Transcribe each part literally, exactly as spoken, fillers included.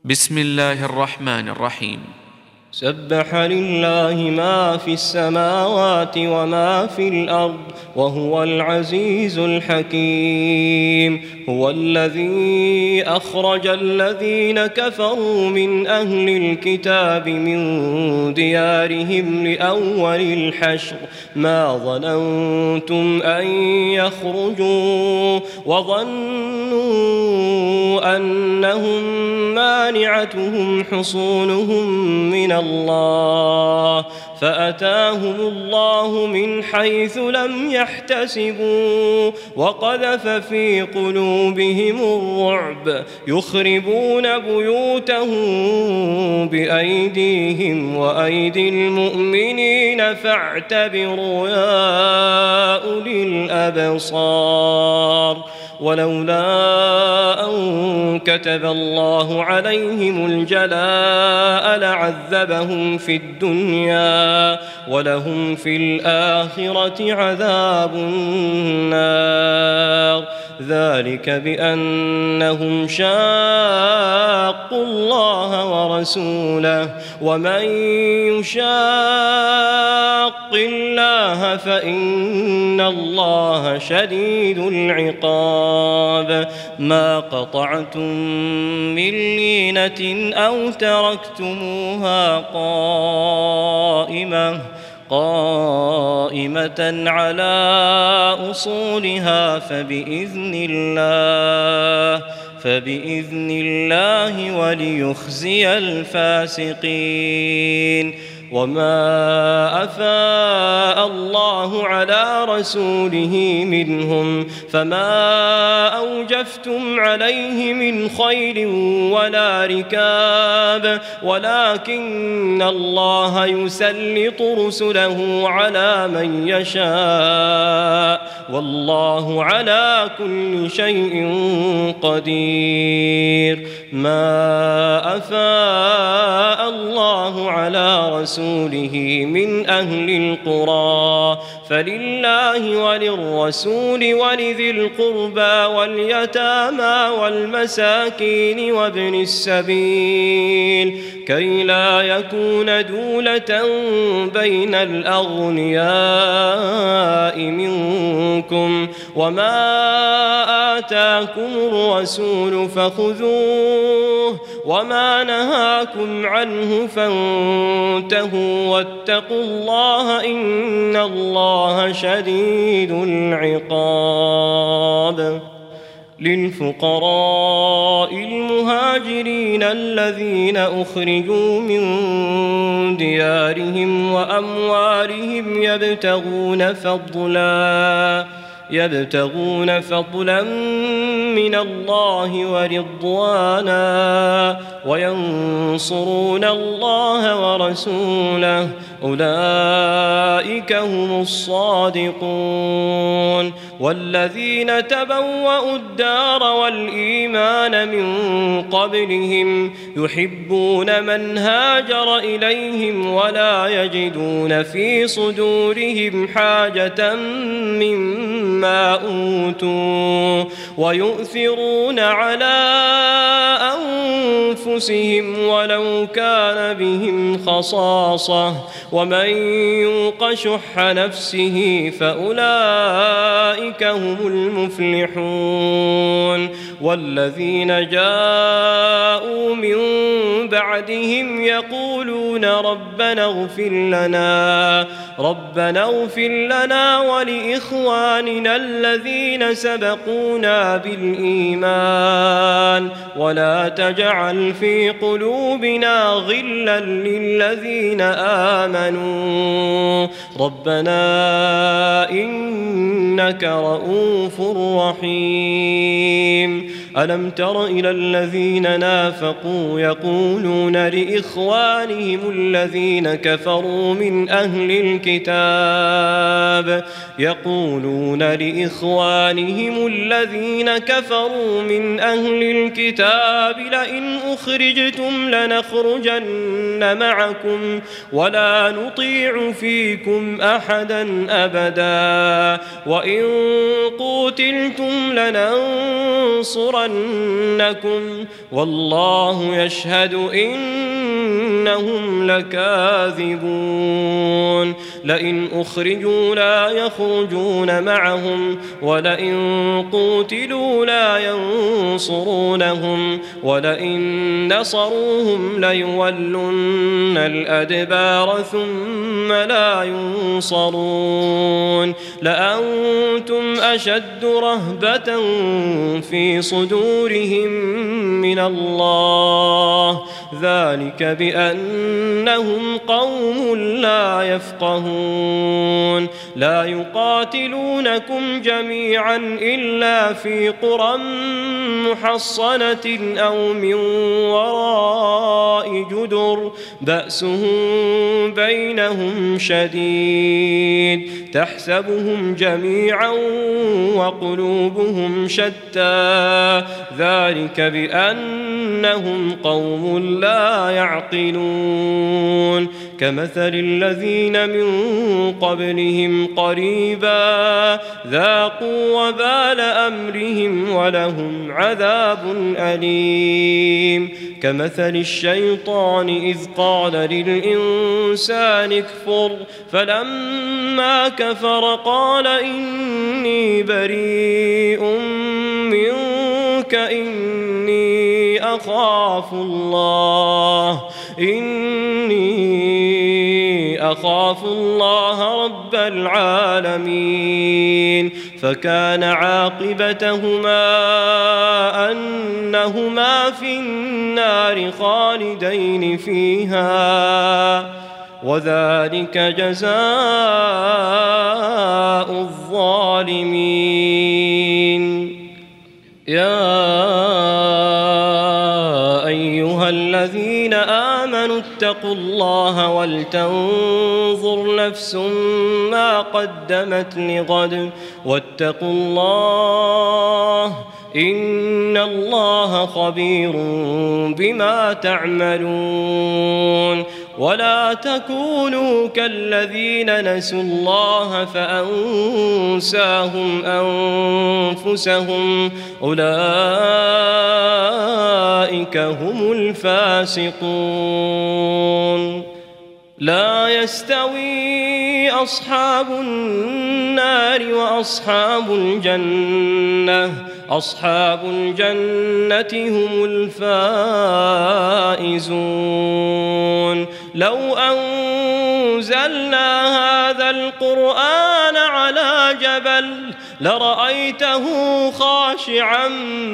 بسم الله الرحمن الرحيم. سبح لله ما في السماوات وما في الأرض وهو العزيز الحكيم. هو الذي أخرج الذين كفروا من أهل الكتاب من ديارهم لأول الحشر ما ظننتم أن يخرجوا وظنوا أنهم مانعتهم حصونهم من الله فأتاهم الله من حيث لم يحتسبوا وقذف في قلوبهم الرعب يخربون بيوتهم بأيديهم وأيدي المؤمنين فاعتبروا يا أولي الأبصار. ولولا أن كتب الله عليهم الجلاء لعذبهم في الدنيا ولهم في الآخرة عذاب النار ذلك بأنهم شاقوا الله ورسوله ومن يشاق الله فإن الله شديد العقاب. ما قطعتم من لينة أو تركتموها قائمة قائمة على أصولها فبإذن الله فبإذن الله وليخزي الفاسقين. وما أفاء الله على رسوله منهم فما أوجفتم عليه من خيل ولا ركاب ولكن الله يسلط رسله على من يشاء والله على كل شيء قدير. ما أفاء الله على رسوله من أهل القرى فلله وللرسول ولذي القربى واليتامى والمساكين وابن السبيل كي لا يكون دولة بين الأغنياء منكم وما آتاكم الرسول فخذوه وما نهاكم عنه فانتهوا واتقوا الله إن الله شديد العقاب. للفقراء المهاجرين الذين أخرجوا من ديارهم وأموالهم يبتغون فضلا يبتغون فضلا من الله ورضوانا وينصرون الله ورسوله أولئك هم الصادقون. والذين تبوأوا الدار والإيمان من قبلهم يحبون من هاجر إليهم ولا يجدون في صدورهم حاجة مما أوتوا ويؤثرون على أنفسهم ولو كان بهم خصاصة ومن يوق شح نفسه فأولئك هم المفلحون. والذين جاءوا من بعدهم يقولون ربنا اغفر لنا ربنا اغفر لنا ولإخواننا الذين سبقونا بالإيمان ولا تجعل في قلوبنا غلا للذين آمنوا ربنا إنك رؤوف رحيم. ألم تر إلى الذين نافقوا يقولون لإخوانهم الذين كفروا من أهل الكتاب يقولون لإخوانهم الذين كفروا من أهل الكتاب لئن أخرجتم لنخرجن معكم ولا نطيع فيكم أحدا أبدا وإن قوتلتم لننصرن لينصرنكم والله يشهد إنهم لكاذبون لئن أخرجوا لا يخرجون معهم ولئن قوتلوا لا ينصرونهم ولئن نصروهم ليولن الأدبار ثم لا ينصرون لأنتم أشد رهبة في صدورهم من الله ذلك بأنهم قوم لا يفقهون لا يقاتلونكم جميعا إلا في قرى محصنة أو من وراء جدر بأسهم بينهم شديد تحسبهم جميعا وقلوبهم شتى ذلك بأنهم قوم لا يعقلون كمثل الذين من قبلهم قريبا ذاقوا وبال أمرهم ولهم عذاب أليم كمثل الشيطان إذ قال للإنسان اكفر فلما كفر قال إني بريء منك إني أخاف الله إني أخاف الله رب العالمين فكان عاقبتهما أنهما في النار خالدين فيها وذلك جزاء الظالمين يا أيها الذين آمنوا اتقوا الله ولتنظر نفس ما قدمت لغد واتقوا الله إن الله خبير بما تعملون ولا تكونوا كالذين نسوا الله فأنساهم أنفسهم أولئك هم الفاسقون لا يستوي أصحاب النار وأصحاب الجنة أصحاب الجنة هم الفائزون لو أنزلنا هذا القرآن على جبل لرأيته خاشعا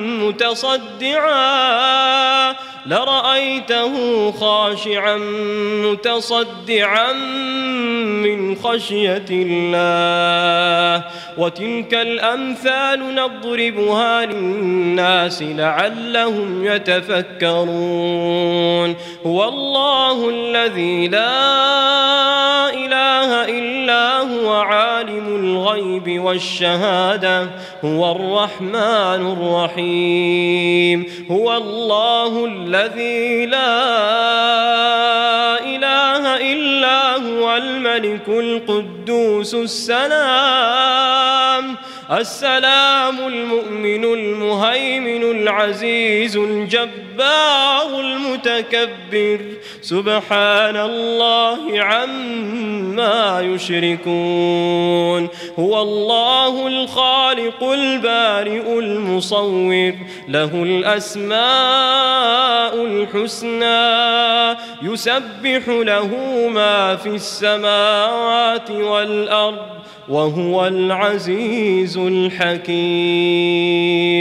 متصدعا لرأيته خاشعا متصدعا من خشية الله وتلك الأمثال نضربها للناس لعلهم يتفكرون هو الله الذي لا إله إلا هو عالم الغيب والشهادة هو الرحمن الرحيم هو الله الذي لا إله إلا هو الملك القدوس السلام السلام المؤمن المهيمن العزيز الجبار المتكبر سبحان الله عما يشركون هو الله الخالق البارئ المصور له الأسماء الحسنى يسبح له ما في السماوات والأرض وهو العزيز الحكيم